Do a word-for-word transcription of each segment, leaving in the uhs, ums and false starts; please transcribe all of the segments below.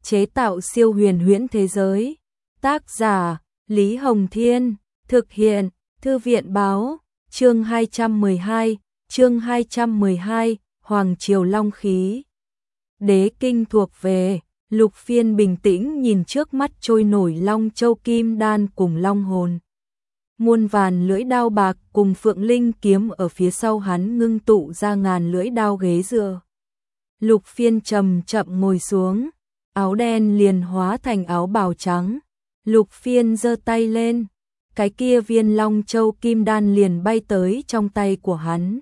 chế tạo siêu huyền huyễn thế giới. Tác giả: Lý Hồng Thiên, thực hiện: Thư viện báo. Chương hai trăm mười hai, chương hai trăm mười hai, Hoàng triều long khí. Đế kinh thuộc về. Lục Phiên bình tĩnh nhìn trước mắt trôi nổi Long Châu Kim Đan cùng Long Hồn. Muôn vàn lưỡi đao bạc cùng Phượng Linh kiếm ở phía sau hắn ngưng tụ ra ngàn lưỡi đao ghế dựa. Lục Phiên chậm chậm ngồi xuống, áo đen liền hóa thành áo bào trắng. Lục Phiên giơ tay lên, cái kia viên Long Châu Kim Đan liền bay tới trong tay của hắn.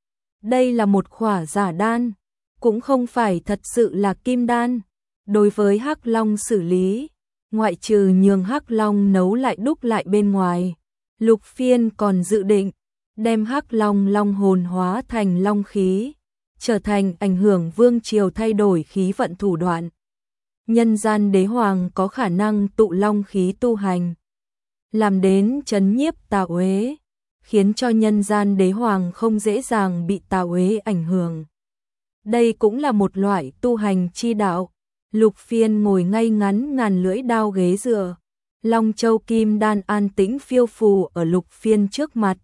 Đây là một khỏa giả đan, cũng không phải thật sự là kim đan. Đối với Hắc Long xử lý, ngoại trừ nhường Hắc Long nấu lại đúc lại bên ngoài, Lục Phiên còn dự định đem Hắc Long long hồn hóa thành long khí, trở thành ảnh hưởng vương triều thay đổi khí vận thủ đoạn. Nhân gian đế hoàng có khả năng tụ long khí tu hành, làm đến trấn nhiếp tà uế, khiến cho nhân gian đế hoàng không dễ dàng bị tà uế ảnh hưởng. Đây cũng là một loại tu hành chi đạo. Lục Phiên ngồi ngay ngắn ngàn lưỡi đao ghế dựa, Long Châu Kim Đan an tĩnh phiêu phù ở Lục Phiên trước mặt.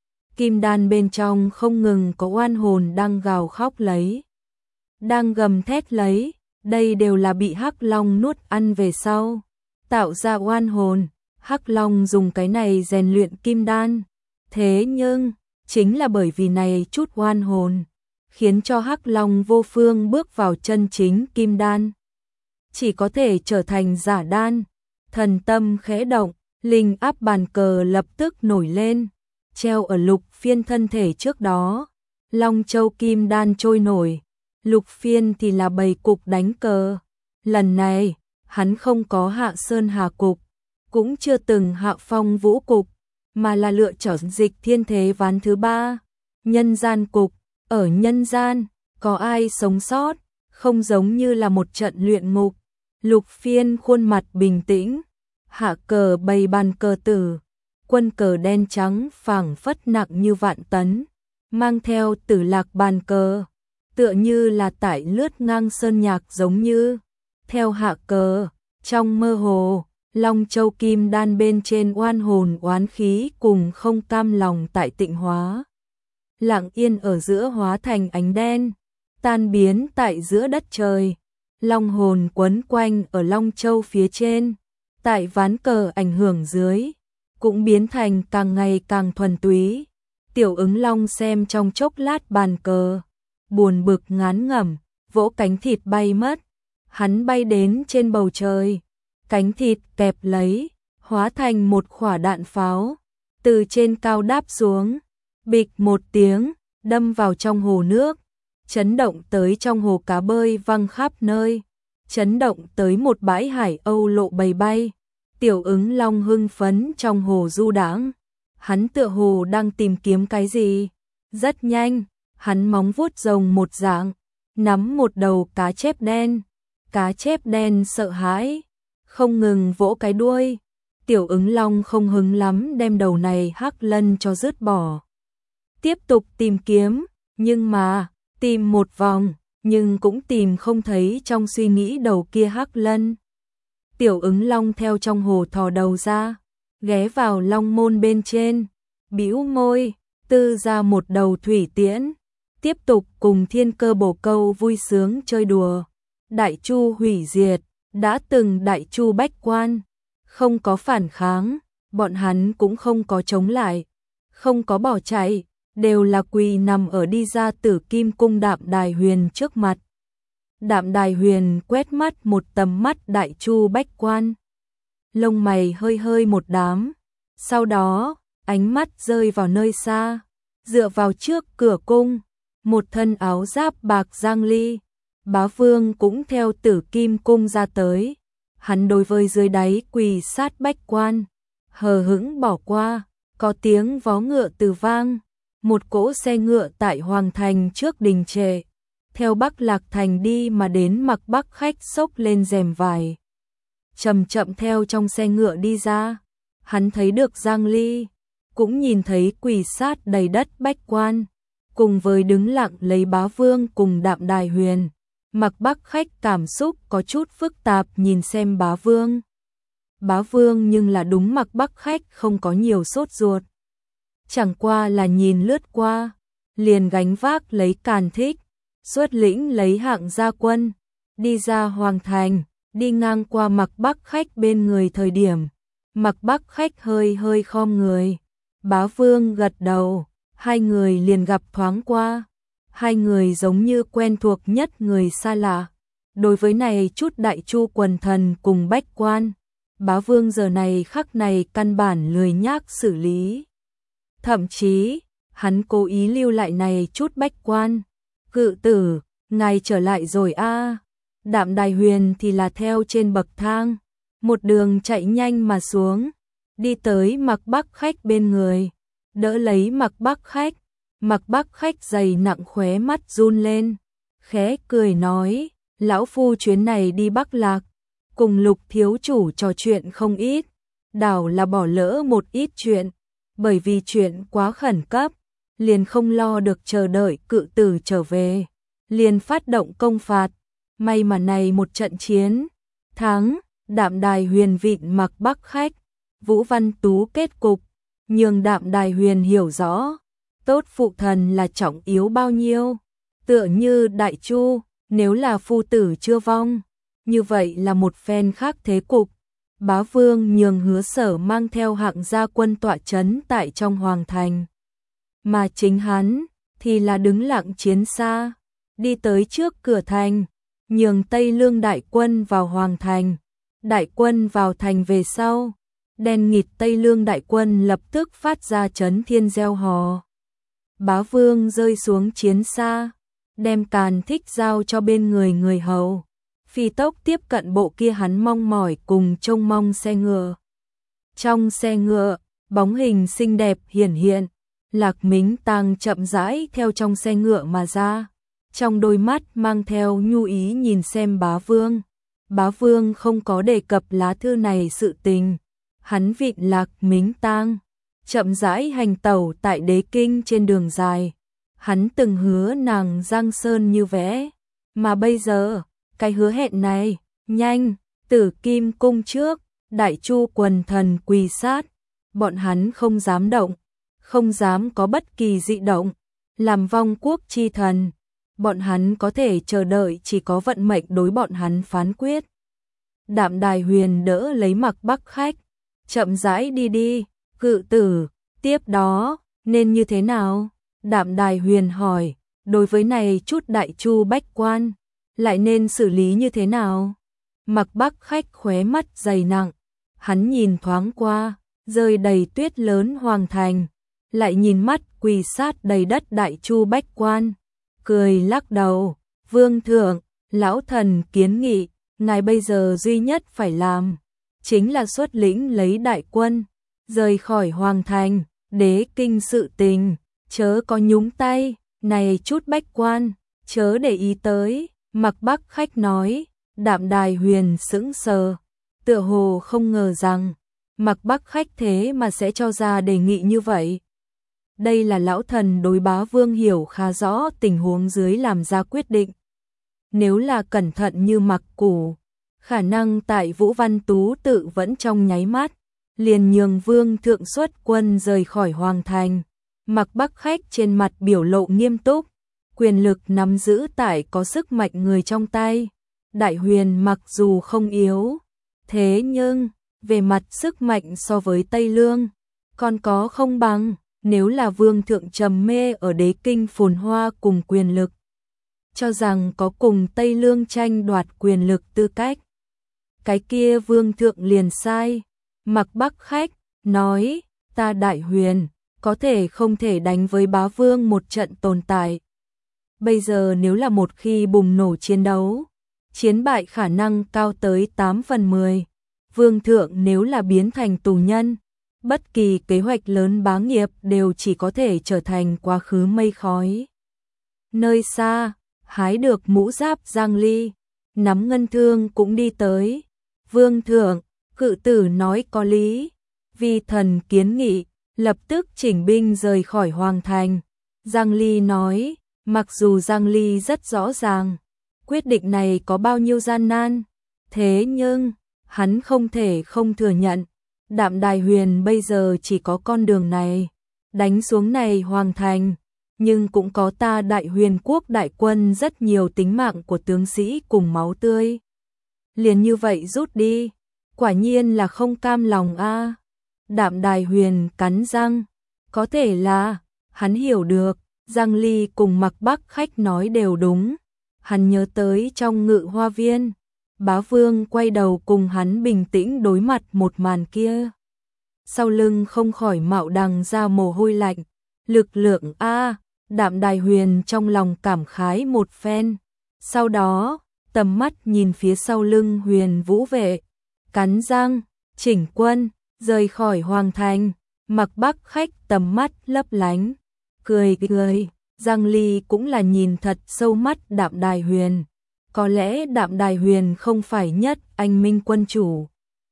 Kim đan bên trong không ngừng có oan hồn đang gào khóc lấy, đang gầm thét lấy, đây đều là bị Hắc Long nuốt ăn về sau tạo ra oan hồn. Hắc Long dùng cái này rèn luyện kim đan, thế nhưng chính là bởi vì này chút oan hồn, khiến cho Hắc Long vô phương bước vào chân chính kim đan, chỉ có thể trở thành giả đan. Thần tâm khẽ động, linh áp bàn cờ lập tức nổi lên, treo ở Lục Phiên thân thể trước đó. Long Châu Kim Đan trôi nổi, Lục Phiên thì là bày cục đánh cờ. Lần này, hắn không có hạ sơn hà cục, cũng chưa từng hạ phong vũ cục, mà là lựa chọn dịch thiên thế ván thứ ba, nhân gian cục. Ở nhân gian, có ai sống sót, không giống như là một trận luyện ngục. Lục Phiên khuôn mặt bình tĩnh, hạ cờ bày bàn cờ tử, quân cờ đen trắng phảng phất nặng như vạn tấn, mang theo tử lạc bàn cờ, tựa như là tải lướt ngang sơn nhạc giống như. Theo hạ cờ, trong mơ hồ, Long Châu Kim Đan bên trên oan hồn oán khí cùng không cam lòng tại tịnh hóa. Lặng yên ở giữa hóa thành ánh đen, tan biến tại giữa đất trời. Long hồn quấn quanh ở Long Châu phía trên, tại ván cờ ảnh hưởng dưới, cũng biến thành càng ngày càng thuần túy. Tiểu Ứng Long xem trong chốc lát bàn cờ, buồn bực ngán ngẩm, vỗ cánh thịt bay mất. Hắn bay đến trên bầu trời, cánh thịt kẹp lấy, hóa thành một quả đạn pháo, từ trên cao đáp xuống, bịch một tiếng, đâm vào trong hồ nước, chấn động tới trong hồ cá bơi văng khắp nơi, chấn động tới một bãi hải âu lộ bầy bay. Tiểu Ứng Long hưng phấn trong hồ du đãng, hắn tựa hồ đang tìm kiếm cái gì. Rất nhanh, hắn móng vuốt rồng một dạng, nắm một đầu cá chép đen. Cá chép đen sợ hãi, không ngừng vỗ cái đuôi. Tiểu Ứng Long không hứng lắm đem đầu này Hắc Lân cho dứt bỏ. Tiếp tục tìm kiếm, nhưng mà, tìm một vòng, nhưng cũng tìm không thấy trong suy nghĩ đầu kia Hắc Lân. Tiểu Ứng Long theo trong hồ thò đầu ra, ghé vào long môn bên trên, bĩu môi, tư ra một đầu thủy tiễn, tiếp tục cùng Thiên Cơ Bổ Câu vui sướng chơi đùa. Đại Chu hủy diệt, đã từng Đại Chu bách quan, không có phản kháng, bọn hắn cũng không có chống lại, không có bỏ chạy, đều là quỳ nằm ở đi ra Tử Kim cung Đạm Đài Huyền trước mặt. Đạm Đài Huyền quét mắt một tầm mắt Đại Chu bách quan, lông mày hơi hơi một đám, sau đó ánh mắt rơi vào nơi xa, dựa vào trước cửa cung, một thân áo giáp bạc Giang Ly. Bá Vương cũng theo Tử Kim cung ra tới, hắn đối với dưới đáy quỳ sát bách quan, hờ hững bỏ qua. Có tiếng vó ngựa từ vang, một cỗ xe ngựa tại Hoàng thành trước đình trệ, theo Bắc Lạc thành đi mà đến Mặc Bắc khách xốc lên rèm vải, chậm chậm theo trong xe ngựa đi ra. Hắn thấy được Giang Ly, cũng nhìn thấy quỳ sát đầy đất bách quan, cùng với đứng lặng lấy Bá Vương cùng Đạm Đài Huyền. Mạc Bắc Khách cảm xúc có chút phức tạp nhìn xem bá vương. Bá vương nhưng là đúng Mạc Bắc Khách không có nhiều sốt ruột. Chẳng qua là nhìn lướt qua, liền gánh vác lấy Càn Thích, xuất lĩnh lấy hạng gia quân, đi ra hoàng thành, đi ngang qua Mạc Bắc Khách bên người thời điểm. Mạc Bắc Khách hơi hơi khom người, bá vương gật đầu, hai người liền gặp thoáng qua. Hai người giống như quen thuộc nhất người xa lạ. Đối với này chút đại chu quần thần cùng bách quan, bá vương giờ này khắc này căn bản lười nhác xử lý. Thậm chí, hắn cố ý lưu lại này chút bách quan. Cự tử, ngài trở lại rồi a. À. Đạm Đài Huyền thì là theo trên bậc thang, một đường chạy nhanh mà xuống, đi tới Mạc Bắc Khách bên người, đỡ lấy Mạc Bắc Khách. Mạc Bắc Khách dày nặng khóe mắt run lên, khẽ cười nói, lão phu chuyến này đi Bắc Lạc, cùng Lục thiếu chủ trò chuyện không ít, đảo là bỏ lỡ một ít chuyện, bởi vì chuyện quá khẩn cấp, liền không lo được chờ đợi cự tử trở về, liền phát động công phạt, may mà này một trận chiến, thắng, Đạm Đài Huyền vịn Mạc Bắc Khách, Vũ Văn Tú kết cục, nhường Đạm Đài Huyền hiểu rõ. Tốt phụ thần là trọng yếu bao nhiêu, tựa như Đại Chu, nếu là phu tử chưa vong, như vậy là một phen khác thế cục. Bá vương nhường Hứa Sở mang theo hạng gia quân tọa trấn tại trong hoàng thành, mà chính hắn thì là đứng lặng chiến xa, đi tới trước cửa thành, nhường Tây Lương đại quân vào hoàng thành. Đại quân vào thành về sau, đen nghịt Tây Lương đại quân lập tức phát ra chấn thiên reo hò. Bá vương rơi xuống chiến xa, đem Càn Thích giao cho bên người người hầu, phi tốc tiếp cận bộ kia hắn mong mỏi cùng trông mong xe ngựa. Trong xe ngựa, bóng hình xinh đẹp hiển hiện, Lạc Mính Tang chậm rãi theo trong xe ngựa mà ra, trong đôi mắt mang theo nhu ý nhìn xem bá vương. Bá vương không có đề cập lá thư này sự tình, hắn vịn Lạc Mính Tang chậm rãi hành tẩu tại đế kinh trên đường dài, hắn từng hứa nàng giang sơn như vẽ, mà bây giờ, cái hứa hẹn này, nhanh, Tử Kim cung trước, đại chu quần thần quỳ sát, bọn hắn không dám động, không dám có bất kỳ dị động, làm vong quốc chi thần, bọn hắn có thể chờ đợi chỉ có vận mệnh đối bọn hắn phán quyết. Đạm Đài Huyền đỡ lấy Mạc Bắc Khách, chậm rãi đi đi. Cự tử, tiếp đó, nên như thế nào? Đạm Đài Huyền hỏi, đối với này chút đại chu bách quan, lại nên xử lý như thế nào? Mạc Bắc Khách khóe mắt dày nặng, hắn nhìn thoáng qua, rơi đầy tuyết lớn hoàng thành, lại nhìn mắt quỳ sát đầy đất đại chu bách quan, cười lắc đầu, vương thượng, lão thần kiến nghị, ngài bây giờ duy nhất phải làm, chính là xuất lĩnh lấy đại quân, rời khỏi hoàng thành, đế kinh sự tình, chớ có nhúng tay, này chút bách quan, chớ để ý tới. Mạc Bắc Khách nói. Đạm Đài Huyền sững sờ, tựa hồ không ngờ rằng Mạc Bắc Khách thế mà sẽ cho ra đề nghị như vậy. Đây là lão thần đối bá vương hiểu khá rõ tình huống dưới làm ra quyết định. Nếu là cẩn thận như Mạc Củ, khả năng tại Vũ Văn Tú tự vẫn trong nháy mắt, liền nhường vương thượng xuất quân rời khỏi hoàng thành. Mạc Bắc Khách trên mặt biểu lộ nghiêm túc, quyền lực nắm giữ tại có sức mạnh người trong tay. Đại Huyền mặc dù không yếu, thế nhưng về mặt sức mạnh so với Tây Lương còn có không bằng. Nếu là vương thượng trầm mê ở đế kinh phồn hoa cùng quyền lực, cho rằng có cùng Tây Lương tranh đoạt quyền lực tư cách, cái kia vương thượng liền sai. Mạc Bắc Khách nói, ta Đại Huyền có thể không thể đánh với bá vương một trận tồn tại. Bây giờ nếu là một khi bùng nổ chiến đấu, chiến bại khả năng cao tới tám phần mười. Vương thượng nếu là biến thành tù nhân, bất kỳ kế hoạch lớn bá nghiệp đều chỉ có thể trở thành quá khứ mây khói. Nơi xa, hái được mũ giáp Giang Ly, nắm ngân thương cũng đi tới. Vương thượng, cự tử nói có lý, vì thần kiến nghị, lập tức chỉnh binh rời khỏi hoàng thành. Giang Ly nói, mặc dù Giang Ly rất rõ ràng, Quyết định này có bao nhiêu gian nan, thế nhưng, hắn không thể không thừa nhận, Đạm Đài Huyền bây giờ chỉ có con đường này, đánh xuống này hoàng thành, nhưng cũng có ta Đại Huyền quốc đại quân rất nhiều tính mạng của tướng sĩ cùng máu tươi. Liền như vậy rút đi, quả nhiên là không cam lòng a. Đạm Đài Huyền cắn răng, có thể là, hắn hiểu được, Giang Ly cùng Mạc Bắc Khách nói đều đúng. Hắn nhớ tới trong Ngự Hoa Viên, Bá Vương quay đầu cùng hắn bình tĩnh đối mặt một màn kia. Sau lưng không khỏi mạo đằng ra mồ hôi lạnh, lực lượng a, Đạm Đài Huyền trong lòng cảm khái một phen. Sau đó, tầm mắt nhìn phía sau lưng Huyền Vũ vệ, cắn răng, chỉnh quân, rời khỏi hoàng thành. Mạc Bắc Khách tầm mắt lấp lánh, cười cười. Giang Ly cũng là nhìn thật sâu mắt Đạm Đài Huyền. Có lẽ Đạm Đài Huyền không phải nhất anh minh quân chủ.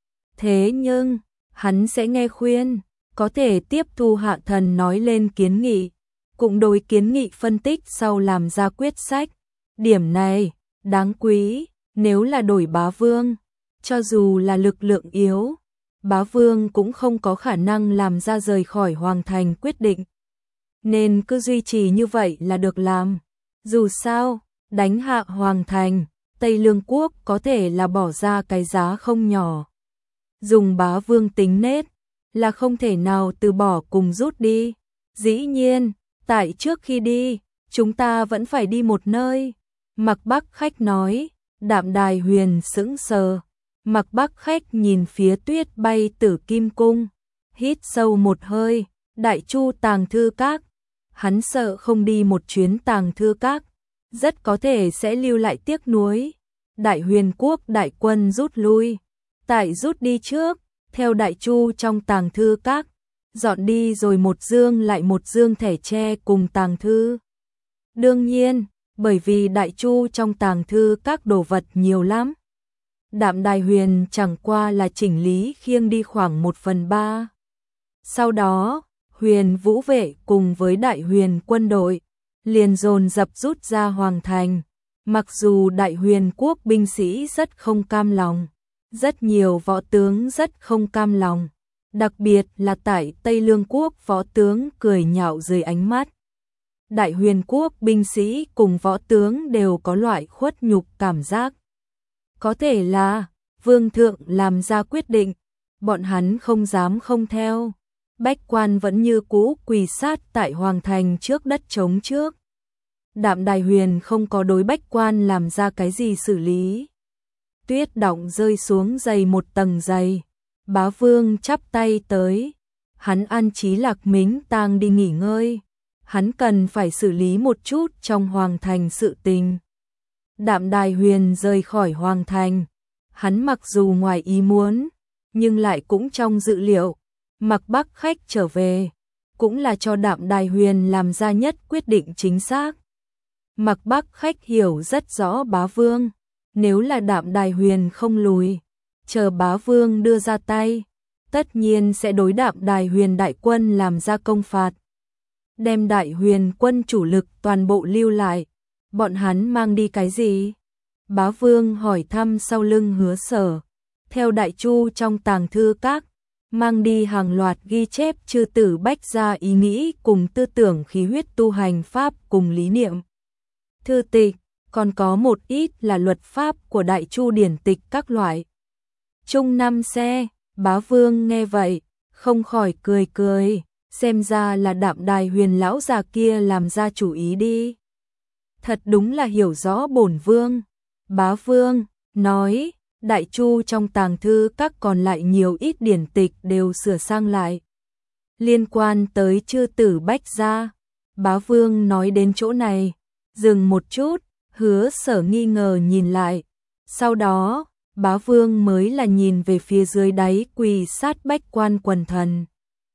Thế nhưng, hắn sẽ nghe khuyên, có thể tiếp thu Hạ Thần nói lên kiến nghị, cũng đối kiến nghị phân tích sau làm ra quyết sách. Điểm này, đáng quý, nếu là đổi Bá Vương, cho dù là lực lượng yếu, Bá Vương cũng không có khả năng làm ra rời khỏi hoàng thành quyết định. Nên cứ duy trì như vậy là được làm. Dù sao, đánh hạ hoàng thành, Tây Lương quốc có thể là bỏ ra cái giá không nhỏ. Dùng Bá Vương tính nết, là không thể nào từ bỏ cùng rút đi. Dĩ nhiên, tại trước khi đi, chúng ta vẫn phải đi một nơi. Mạc Bắc Khách nói. Đạm Đài Huyền sững sờ. Mạc Bắc Khách nhìn phía Tuyết Bay Tử Kim Cung, hít sâu một hơi. Đại Chu Tàng Thư Các. Hắn sợ không đi một chuyến Tàng Thư Các, rất có thể sẽ lưu lại tiếc nuối. Đại Huyền quốc đại quân rút lui, tại rút đi trước, theo Đại Chu trong Tàng Thư Các, dọn đi rồi một dương lại một dương thẻ tre cùng tàng thư. Đương nhiên, bởi vì Đại Chu trong Tàng Thư Các đồ vật nhiều lắm, Đạm Đài Huyền chẳng qua là chỉnh lý khiêng đi khoảng một phần ba. Sau đó, Huyền Vũ vệ cùng với Đại Huyền quân đội liền dồn dập rút ra hoàng thành. Mặc dù Đại Huyền quốc binh sĩ rất không cam lòng, rất nhiều võ tướng rất không cam lòng, đặc biệt là tại Tây Lương quốc võ tướng cười nhạo dưới ánh mắt. Đại Huyền quốc binh sĩ cùng võ tướng đều có loại khuất nhục cảm giác. Có thể là Vương thượng làm ra quyết định, bọn hắn không dám không theo. Bách quan vẫn như cũ quỳ sát tại hoàng thành trước đất trống trước. Đạm Đài Huyền không có đối bách quan làm ra cái gì xử lý. Tuyết động rơi xuống dày một tầng dày. Bá Vương chắp tay tới. Hắn an trí Lạc Mính Tang đi nghỉ ngơi. Hắn cần phải xử lý một chút trong hoàng thành sự tình. Đạm Đài Huyền rời khỏi hoàng thành. Hắn mặc dù ngoài ý muốn, nhưng lại cũng trong dự liệu. Mạc Bắc Khách trở về, cũng là cho Đạm Đài Huyền làm ra nhất quyết định chính xác. Mạc Bắc Khách hiểu rất rõ Bá Vương, nếu là Đạm Đài Huyền không lùi, chờ Bá Vương đưa ra tay, tất nhiên sẽ đối Đạm Đài Huyền đại quân làm ra công phạt. Đem Đại Huyền quân chủ lực toàn bộ lưu lại, bọn hắn mang đi cái gì? Bá Vương hỏi thăm sau lưng Hứa Sở, theo Đại Chu trong Tàng Thư Các, mang đi hàng loạt ghi chép chư tử bách gia ý nghĩ cùng tư tưởng khí huyết tu hành pháp cùng lý niệm. Thư tịch, còn có một ít là luật pháp của Đại Chu điển tịch các loại. Trung năm xe, Bá Vương nghe vậy, không khỏi cười cười, xem ra là Đạm Đài Huyền lão già kia làm ra chủ ý đi. Thật đúng là hiểu rõ bổn vương. Bá Vương nói, Đại Chu trong Tàng Thư Các còn lại nhiều ít điển tịch đều sửa sang lại. Liên quan tới chư tử bách gia, Bá Vương nói đến chỗ này, dừng một chút, Hứa Sở nghi ngờ nhìn lại. Sau đó, Bá Vương mới là nhìn về phía dưới đáy quỳ sát bách quan quần thần.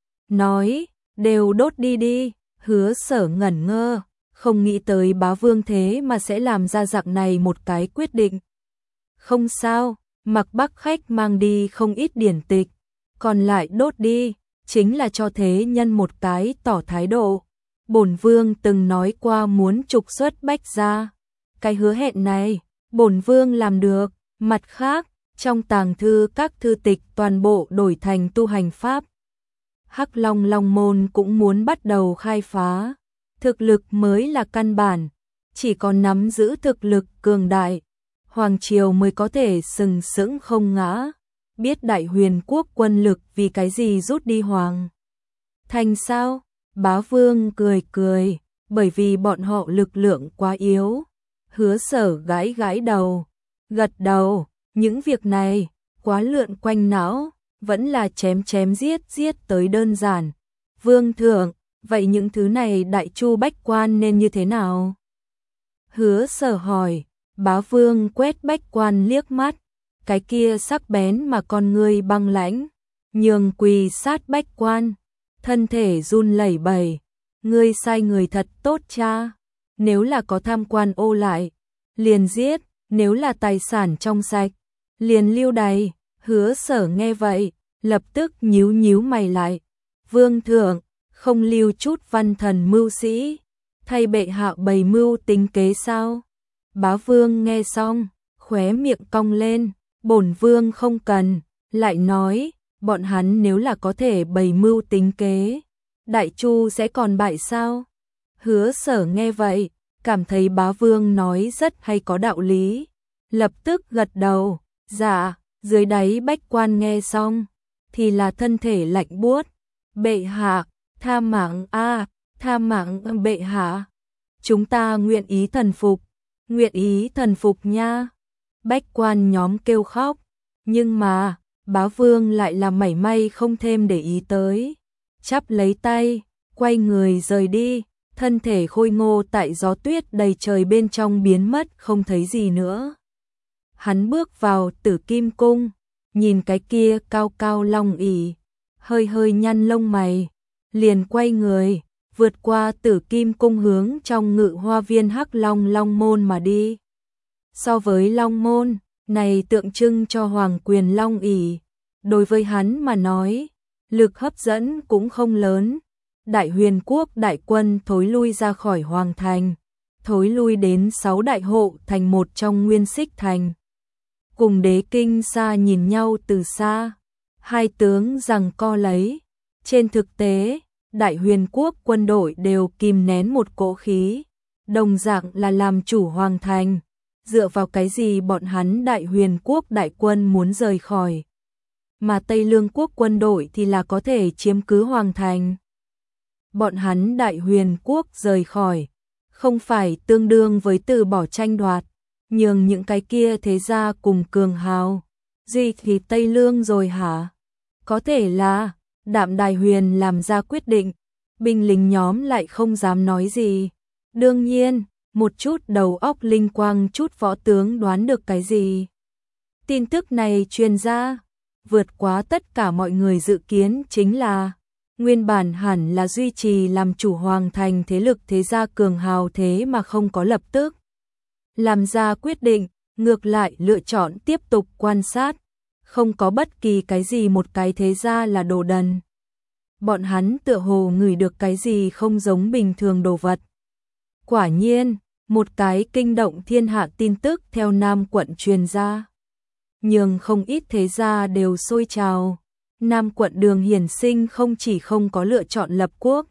Nói, đều đốt đi đi. Hứa Sở ngẩn ngơ, không nghĩ tới Bá Vương thế mà sẽ làm ra dạng này một cái quyết định. Không sao, Mạc Bắc Khách mang đi không ít điển tịch, còn lại đốt đi, chính là cho thế nhân một cái tỏ thái độ. Bổn vương từng nói qua muốn trục xuất bách gia, cái hứa hẹn này, Bổn vương làm được, mặt khác, trong tàng thư các thư tịch toàn bộ đổi thành tu hành pháp. Hắc Long Long môn cũng muốn bắt đầu khai phá, thực lực mới là căn bản, chỉ có nắm giữ thực lực cường đại, hoàng triều mới có thể sừng sững không ngã. Biết Đại Huyền quốc quân lực vì cái gì rút đi hoàng thành sao? Bá Vương cười cười, bởi vì bọn họ lực lượng quá yếu. Hứa Sở gãi gãi đầu, gật đầu, những việc này quá lượn quanh não, vẫn là chém chém giết giết tới đơn giản. Vương thượng, vậy những thứ này Đại Chu bách quan nên như thế nào? Hứa Sở hỏi. Bá Vương quét bách quan liếc mắt, cái kia sắc bén mà con ngươi băng lãnh, nhường quỳ sát bách quan, thân thể run lẩy bẩy. Ngươi sai người thật tốt cha, nếu là có tham quan ô lại, liền giết, nếu là tài sản trong sạch, liền lưu đày. Hứa Sở nghe vậy, lập tức nhíu nhíu mày lại. Vương thượng, không lưu chút văn thần mưu sĩ, thay bệ hạ bày mưu tính kế sao? Bá Vương nghe xong, khóe miệng cong lên, bổn vương không cần, lại nói, bọn hắn nếu là có thể bày mưu tính kế, Đại Chu sẽ còn bại sao? Hứa Sở nghe vậy, cảm thấy Bá Vương nói rất hay có đạo lý, lập tức gật đầu. Dạ. Dưới đáy bách quan nghe xong, thì là thân thể lạnh buốt. Bệ hạ, tha mạng a, tha mạng bệ hạ. Chúng ta nguyện ý thần phục, nguyện ý thần phục nha. Bách quan nhóm kêu khóc, nhưng mà, Bá Vương lại là mảy may không thêm để ý tới. Chắp lấy tay, quay người rời đi, thân thể khôi ngô tại gió tuyết đầy trời bên trong biến mất không thấy gì nữa. Hắn bước vào Tử Kim cung, nhìn cái kia cao cao long ỷ, hơi hơi nhăn lông mày, liền quay người, vượt qua Tử Kim cung hướng trong Ngự Hoa viên Hắc Long Long môn mà đi. So với Long môn, này tượng trưng cho hoàng quyền long ỷ, đối với hắn mà nói, lực hấp dẫn cũng không lớn. Đại Huyền quốc đại quân thối lui ra khỏi hoàng thành, thối lui đến sáu đại hộ thành một trong Nguyên Xích thành. Cùng Đế Kinh Sa nhìn nhau từ xa, hai tướng giằng co lấy. Trên thực tế, Đại Huyền quốc quân đội đều kìm nén một cỗ khí, đồng dạng là làm chủ hoàng thành. Dựa vào cái gì bọn hắn Đại Huyền quốc đại quân muốn rời khỏi, mà Tây Lương quốc quân đội thì là có thể chiếm cứ hoàng thành? Bọn hắn Đại Huyền quốc rời khỏi, không phải tương đương với từ bỏ tranh đoạt, nhường những cái kia thế gia cùng cường hào, gì thì Tây Lương rồi hả? Có thể là, Đạm Đài Huyền làm ra quyết định, binh lính nhóm lại không dám nói gì. Đương nhiên, một chút đầu óc linh quang chút võ tướng đoán được cái gì. Tin tức này truyền ra, vượt quá tất cả mọi người dự kiến, chính là nguyên bản hẳn là duy trì làm chủ hoàng thành thế lực thế gia cường hào thế mà không có lập tức làm ra quyết định, ngược lại lựa chọn tiếp tục quan sát, không có bất kỳ cái gì một cái thế gia là đồ đần. Bọn hắn tựa hồ ngửi được cái gì không giống bình thường đồ vật. Quả nhiên, một cái kinh động thiên hạ tin tức theo Nam quận truyền ra, nhưng không ít thế gia đều sôi trào. Nam quận Đường Hiển Sinh không chỉ không có lựa chọn lập quốc,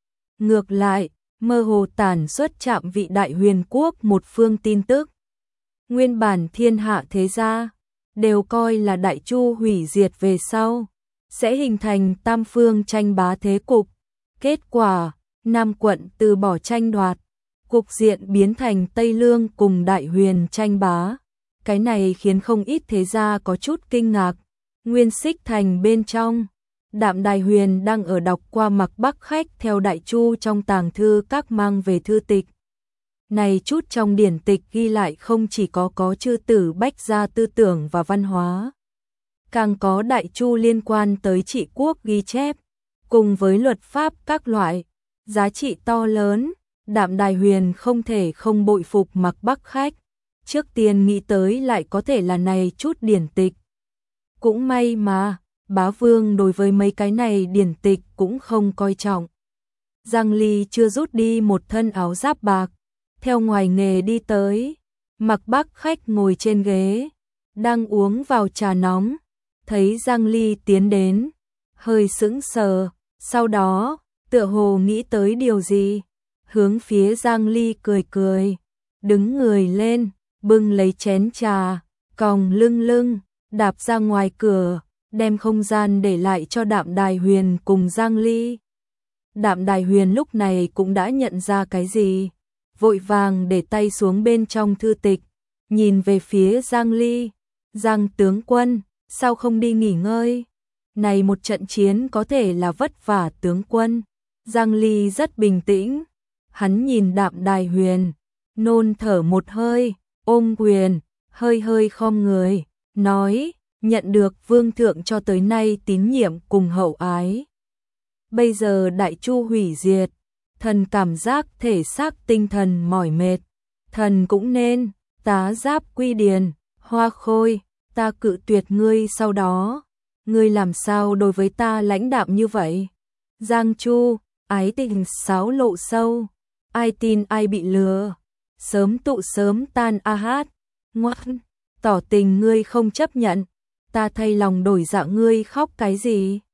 ngược lại, mơ hồ tản xuất chạm vị Đại Huyền quốc một phương tin tức. Nguyên bản thiên hạ thế gia đều coi là Đại Chu hủy diệt về sau sẽ hình thành tam phương tranh bá thế cục. Kết quả, Nam quận từ bỏ tranh đoạt, cục diện biến thành Tây Lương cùng Đại Huyền tranh bá. Cái này khiến không ít thế gia có chút kinh ngạc. Nguyên Xích thành bên trong, Đạm Đài Huyền đang ở đọc qua Mặc Bắc khách theo Đại Chu trong tàng thư các mang về thư tịch. Này chút trong điển tịch ghi lại không chỉ có có chư tử bách gia tư tưởng và văn hóa, càng có Đại Chu liên quan tới trị quốc ghi chép, cùng với luật pháp các loại, giá trị to lớn. Đạm Đài Huyền không thể không bội phục Mặc Bắc khách, trước tiên nghĩ tới lại có thể là này chút điển tịch. Cũng may mà, Bá Vương đối với mấy cái này điển tịch cũng không coi trọng. Giang Ly chưa rút đi một thân áo giáp bạc, theo ngoài nghề đi tới, Mặc Bắc khách ngồi trên ghế, đang uống vào trà nóng, thấy Giang Ly tiến đến, hơi sững sờ, sau đó, tựa hồ nghĩ tới điều gì, hướng phía Giang Ly cười cười, đứng người lên, bưng lấy chén trà, còng lưng lưng, đạp ra ngoài cửa, đem không gian để lại cho Đạm Đài Huyền cùng Giang Ly. Đạm Đài Huyền lúc này cũng đã nhận ra cái gì, vội vàng để tay xuống bên trong thư tịch, nhìn về phía Giang Ly. Giang tướng quân, sao không đi nghỉ ngơi? Này một trận chiến có thể là vất vả tướng quân. Giang Ly rất bình tĩnh, hắn nhìn Đạm Đài Huyền, nôn thở một hơi, ôm quyền, hơi hơi khom người, nói, nhận được vương thượng cho tới nay tín nhiệm cùng hậu ái. Bây giờ đại chu hủy diệt, thần cảm giác thể xác tinh thần mỏi mệt, thần cũng nên tá giáp quy điền, Hoa Khôi, ta cự tuyệt ngươi sau đó, ngươi làm sao đối với ta lãnh đạm như vậy? Giang Chu, ái tình sáo lộ sâu, ai tin ai bị lừa, sớm tụ sớm tan a hát, ngoan, tỏ tình ngươi không chấp nhận, ta thay lòng đổi dạ ngươi khóc cái gì?